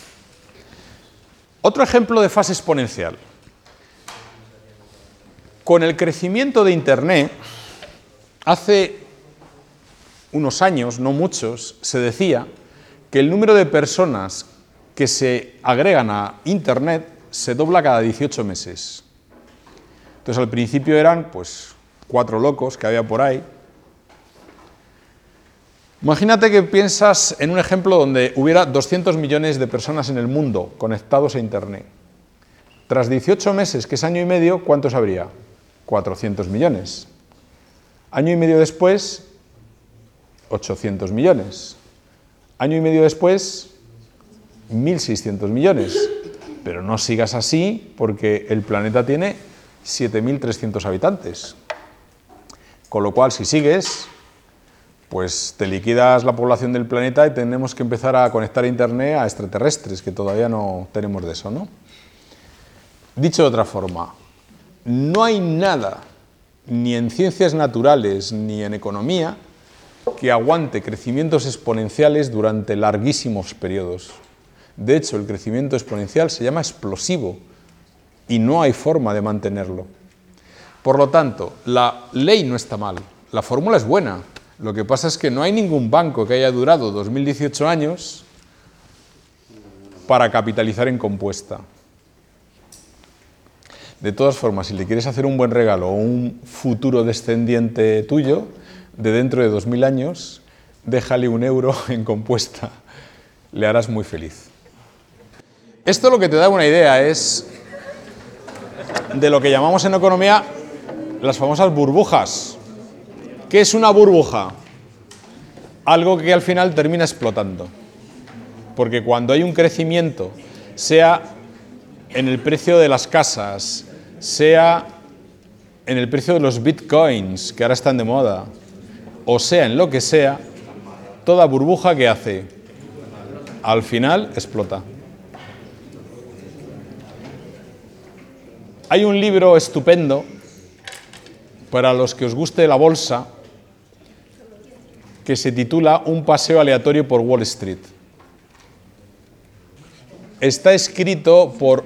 Otro ejemplo de fase exponencial. Con el crecimiento de Internet, hace unos años, no muchos, se decía que el número de personas que se agregan a Internet se dobla cada 18 meses. Entonces al principio eran pues 4 locos que había por ahí. Imagínate que piensas en un ejemplo donde hubiera 200 millones de personas en el mundo conectados a Internet. Tras 18 meses, que es año y medio, ¿cuántos habría? 400 millones. Año y medio después, 800 millones. Año y medio después, 1.600 millones. Pero no sigas así porque el planeta tiene 7.300 habitantes. Con lo cual, si sigues, pues te liquidas la población del planeta y tenemos que empezar a conectar a Internet a extraterrestres, que todavía no tenemos de eso, ¿no? Dicho de otra forma, no hay nada, ni en ciencias naturales ni en economía, que aguante crecimientos exponenciales durante larguísimos periodos. De hecho, el crecimiento exponencial se llama explosivo y no hay forma de mantenerlo. Por lo tanto, la ley no está mal, la fórmula es buena. Lo que pasa es que no hay ningún banco que haya durado 2018 años para capitalizar en compuesta. De todas formas, si le quieres hacer un buen regalo a un futuro descendiente tuyo, de dentro de 2000 años, déjale 1 euro en compuesta. Le harás muy feliz. Esto lo que te da una idea es de lo que llamamos en economía las famosas burbujas. ¿Qué es una burbuja? Algo que al final termina explotando. Porque cuando hay un crecimiento, sea en el precio de las casas, sea en el precio de los bitcoins, que ahora están de moda, o sea en lo que sea, toda burbuja que hace, al final explota. Hay un libro estupendo para los que os guste la bolsa, que se titula Un paseo aleatorio por Wall Street. Está escrito por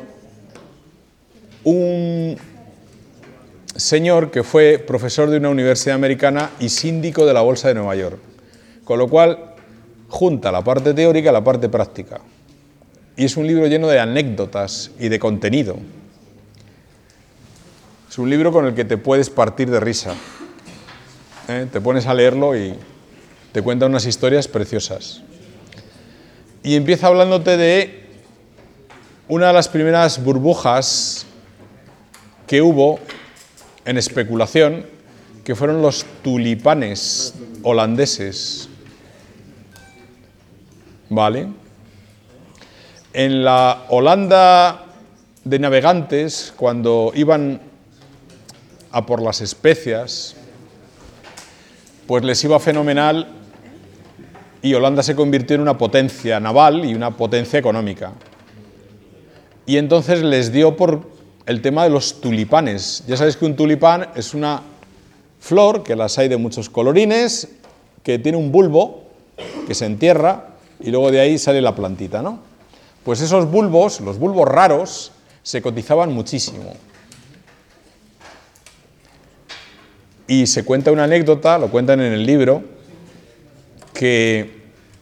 un señor que fue profesor de una universidad americana y síndico de la Bolsa de Nueva York, con lo cual junta la parte teórica y la parte práctica. Y es un libro lleno de anécdotas y de contenido. Es un libro con el que te puedes partir de risa. Te pones a leerlo y te cuenta unas historias preciosas. Y empieza hablándote de una de las primeras burbujas que hubo en especulación, que fueron los tulipanes holandeses. ¿Vale? En la Holanda de navegantes, cuando iban a por las especias, pues les iba fenomenal y Holanda se convirtió en una potencia naval y una potencia económica. Y entonces les dio por el tema de los tulipanes. Ya sabéis que un tulipán es una flor, que las hay de muchos colorines, que tiene un bulbo que se entierra y luego de ahí sale la plantita, ¿no? Pues esos bulbos, los bulbos raros, se cotizaban muchísimo. Y se cuenta una anécdota, lo cuentan en el libro, que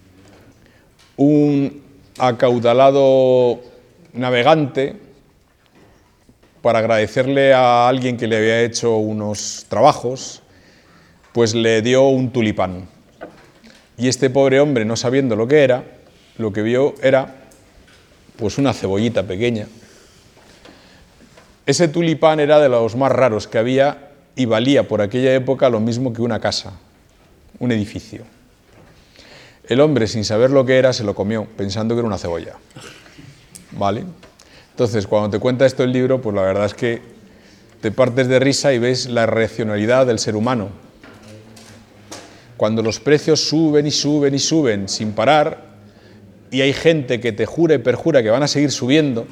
un acaudalado navegante, para agradecerle a alguien que le había hecho unos trabajos, pues le dio un tulipán. Y este pobre hombre, no sabiendo lo que era, lo que vio era pues una cebollita pequeña. Ese tulipán era de los más raros que había y valía por aquella época lo mismo que una casa, un edificio. El hombre, sin saber lo que era, se lo comió, pensando que era una cebolla. ¿Vale? Entonces, cuando te cuenta esto el libro, pues la verdad es que te partes de risa y ves la irracionalidad del ser humano. Cuando los precios suben y suben y suben sin parar, y hay gente que te jura y perjura que van a seguir subiendo,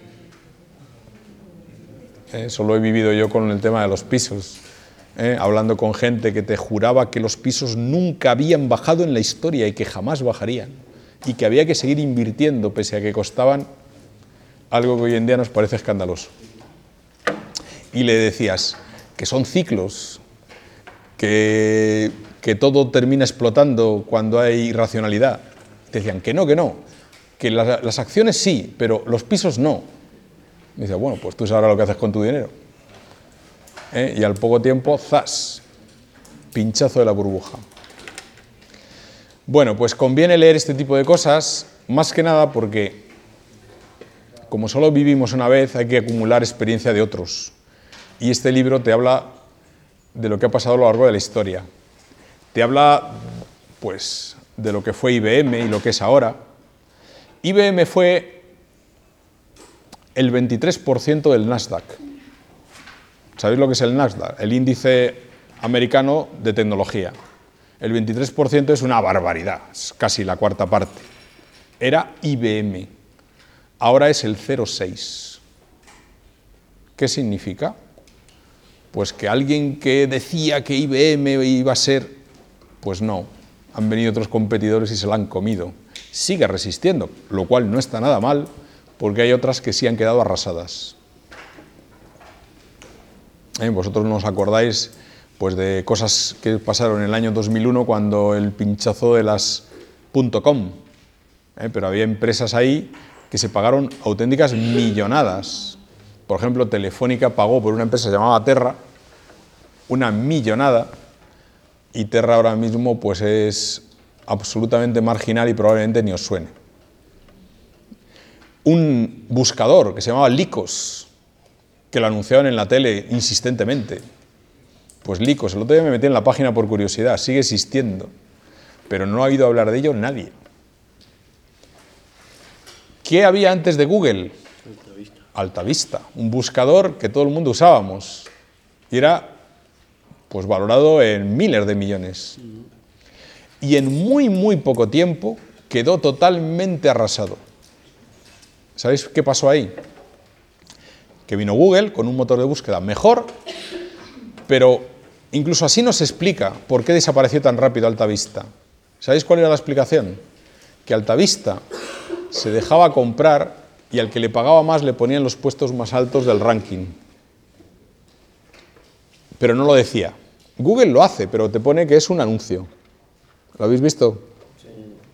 eso lo he vivido yo con el tema de los pisos, hablando con gente que te juraba que los pisos nunca habían bajado en la historia y que jamás bajarían, y que había que seguir invirtiendo pese a que costaban algo que hoy en día nos parece escandaloso. Y le decías que son ciclos, que todo termina explotando cuando hay irracionalidad. Te decían que no, que las acciones sí, pero los pisos no. Y decía, bueno, pues tú sabrás lo que haces con tu dinero. Y al poco tiempo, ¡zas!, pinchazo de la burbuja. Bueno, pues conviene leer este tipo de cosas, más que nada porque, como solo vivimos una vez, hay que acumular experiencia de otros. Y este libro te habla de lo que ha pasado a lo largo de la historia. Te habla, pues, de lo que fue IBM y lo que es ahora. IBM fue el 23% del Nasdaq. ¿Sabéis lo que es el Nasdaq? El índice americano de tecnología. El 23% es una barbaridad, es casi la cuarta parte. Era IBM. Ahora es el 0,6. ¿Qué significa? Pues que alguien que decía que IBM iba a ser, pues no, han venido otros competidores y se la han comido. Sigue resistiendo, lo cual no está nada mal, porque hay otras que sí han quedado arrasadas. Vosotros no os acordáis pues, de cosas que pasaron en el año 2001 cuando el pinchazo de las .com, pero había empresas ahí que se pagaron auténticas millonadas. Por ejemplo, Telefónica pagó por una empresa llamada Terra una millonada, y Terra ahora mismo pues, es absolutamente marginal y probablemente ni os suene. Un buscador que se llamaba Lycos, que lo anunciaban en la tele insistentemente. Pues Lycos, el otro día me metí en la página por curiosidad, sigue existiendo, pero no ha oído hablar de ello nadie. ¿Qué había antes de Google? Altavista, un buscador que todo el mundo usábamos, y era pues, valorado en miles de millones. Y en muy poco tiempo quedó totalmente arrasado. ¿Sabéis qué pasó ahí? Que vino Google con un motor de búsqueda mejor, pero incluso así no se explica por qué desapareció tan rápido Altavista. ¿Sabéis cuál era la explicación? Que Altavista se dejaba comprar y al que le pagaba más le ponían los puestos más altos del ranking. Pero no lo decía. Google lo hace, pero te pone que es un anuncio. ¿Lo habéis visto? Sí.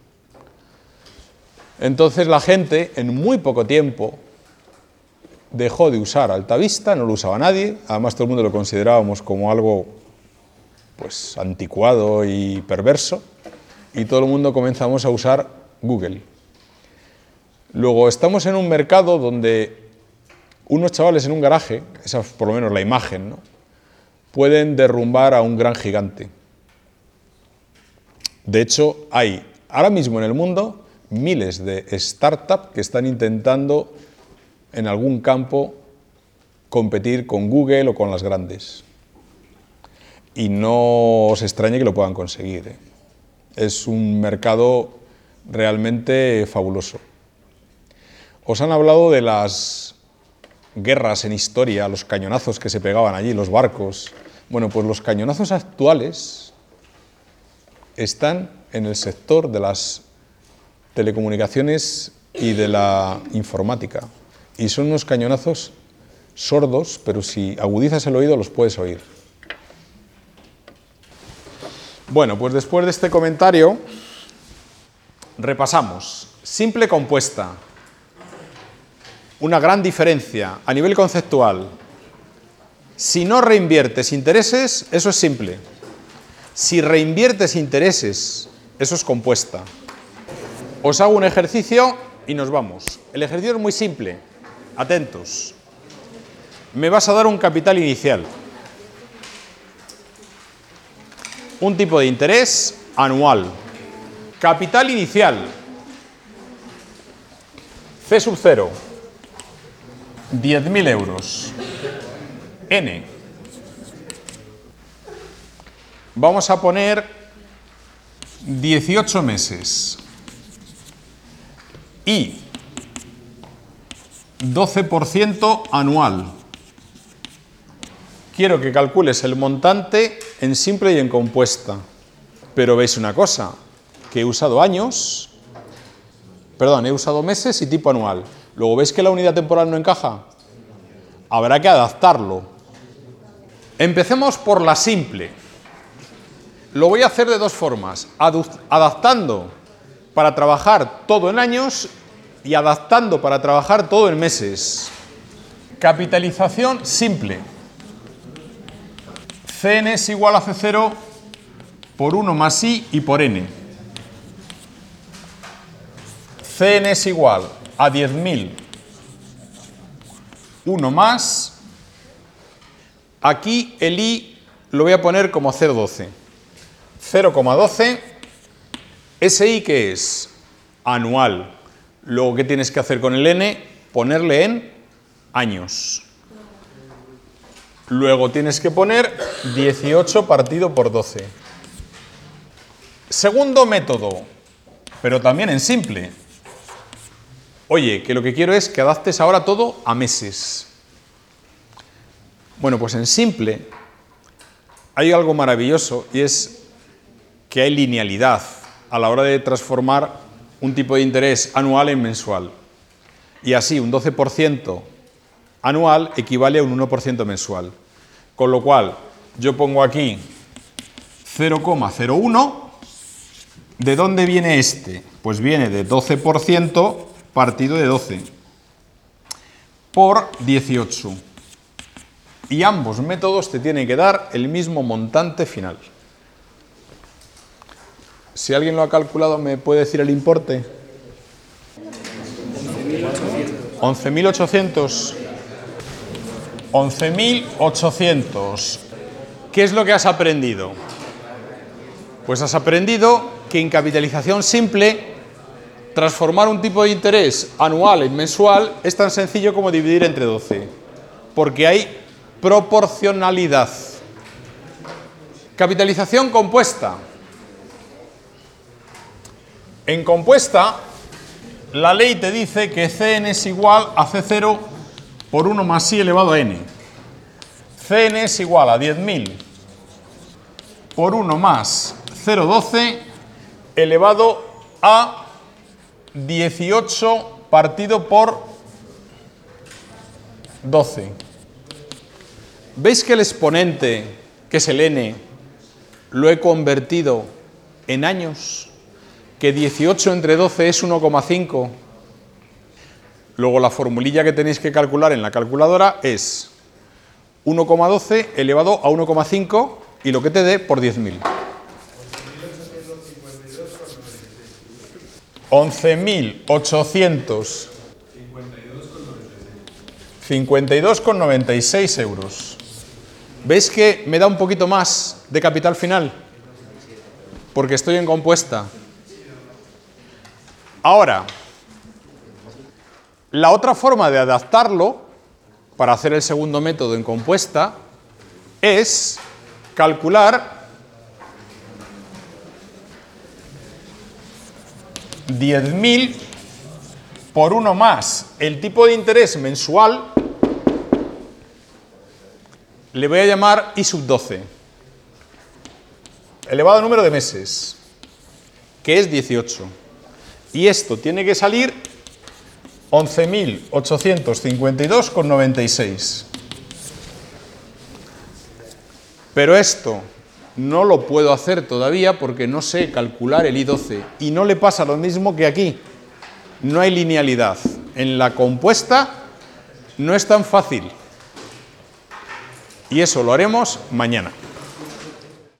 Entonces la gente, en muy poco tiempo, dejó de usar Altavista, no lo usaba nadie, además todo el mundo lo considerábamos como algo pues, anticuado y perverso, y todo el mundo comenzamos a usar Google. Luego estamos en un mercado donde unos chavales en un garaje, esa es por lo menos la imagen, ¿no?, pueden derrumbar a un gran gigante. De hecho, hay ahora mismo en el mundo miles de startups que están intentando en algún campo competir con Google o con las grandes. Y no os extrañe que lo puedan conseguir. Es un mercado realmente fabuloso. Os han hablado de las guerras en historia, los cañonazos que se pegaban allí, los barcos. Bueno, pues los cañonazos actuales están en el sector de las telecomunicaciones y de la informática. Y son unos cañonazos sordos, pero si agudizas el oído los puedes oír. Bueno, pues después de este comentario, repasamos. Simple compuesta. Una gran diferencia a nivel conceptual. Si no reinviertes intereses, eso es simple. Si reinviertes intereses, eso es compuesta. Os hago un ejercicio y nos vamos. El ejercicio es muy simple. Atentos. Me vas a dar un capital inicial. Un tipo de interés anual. Capital inicial. C sub 0. 10.000 euros. N. Vamos a poner 18 meses. Y 12% anual. Quiero que calcules el montante en simple y en compuesta. Pero veis una cosa, que he usado años, perdón, he usado meses y tipo anual. Luego, ¿veis que la unidad temporal no encaja? Habrá que adaptarlo. Empecemos por la simple. Lo voy a hacer de dos formas, adaptando para trabajar todo en años y adaptando para trabajar todo en meses. Capitalización simple. Cn es igual a C0 por 1 más I y por N. Cn es igual a 10.000. 1 más. Aquí el I lo voy a poner como 0,12. 0,12. ¿Ese I qué es? Anual. Luego, ¿qué tienes que hacer con el n? Ponerle en años. Luego tienes que poner 18 partido por 12. Segundo método, pero también en simple. Oye, que lo que quiero es que adaptes ahora todo a meses. Bueno, pues en simple hay algo maravilloso y es que hay linealidad a la hora de transformar un tipo de interés anual en mensual. Y así un 12% anual equivale a un 1% mensual. Con lo cual, yo pongo aquí 0,01. ¿De dónde viene este? Pues viene de 12% partido de 12 por 18. Y ambos métodos te tienen que dar el mismo montante final. Si alguien lo ha calculado, ¿me puede decir el importe? 11.800. 11.800. ¿Qué es lo que has aprendido? Pues has aprendido que en capitalización simple, transformar un tipo de interés anual en mensual es tan sencillo como dividir entre 12, porque hay proporcionalidad. Capitalización compuesta. En compuesta, la ley te dice que Cn es igual a C0 por 1 más i elevado a n. Cn es igual a 10.000 por 1 más 0,12 elevado a 18 partido por 12. ¿Veis que el exponente, que es el n, lo he convertido en años? Que 18 entre 12 es 1,5. Luego la formulilla que tenéis que calcular en la calculadora es 1,12 elevado a 1,5 y lo que te dé por 10.000. 11.852,96 euros. ¿Veis que me da un poquito más de capital final? Porque estoy en compuesta. Ahora, la otra forma de adaptarlo para hacer el segundo método en compuesta es calcular 10.000 por 1 más el tipo de interés mensual, le voy a llamar I sub 12, elevado al número de meses, que es 18. Y esto tiene que salir 11.852,96. Pero esto no lo puedo hacer todavía porque no sé calcular el I12. Y no le pasa lo mismo que aquí. No hay linealidad. En la compuesta no es tan fácil. Y eso lo haremos mañana.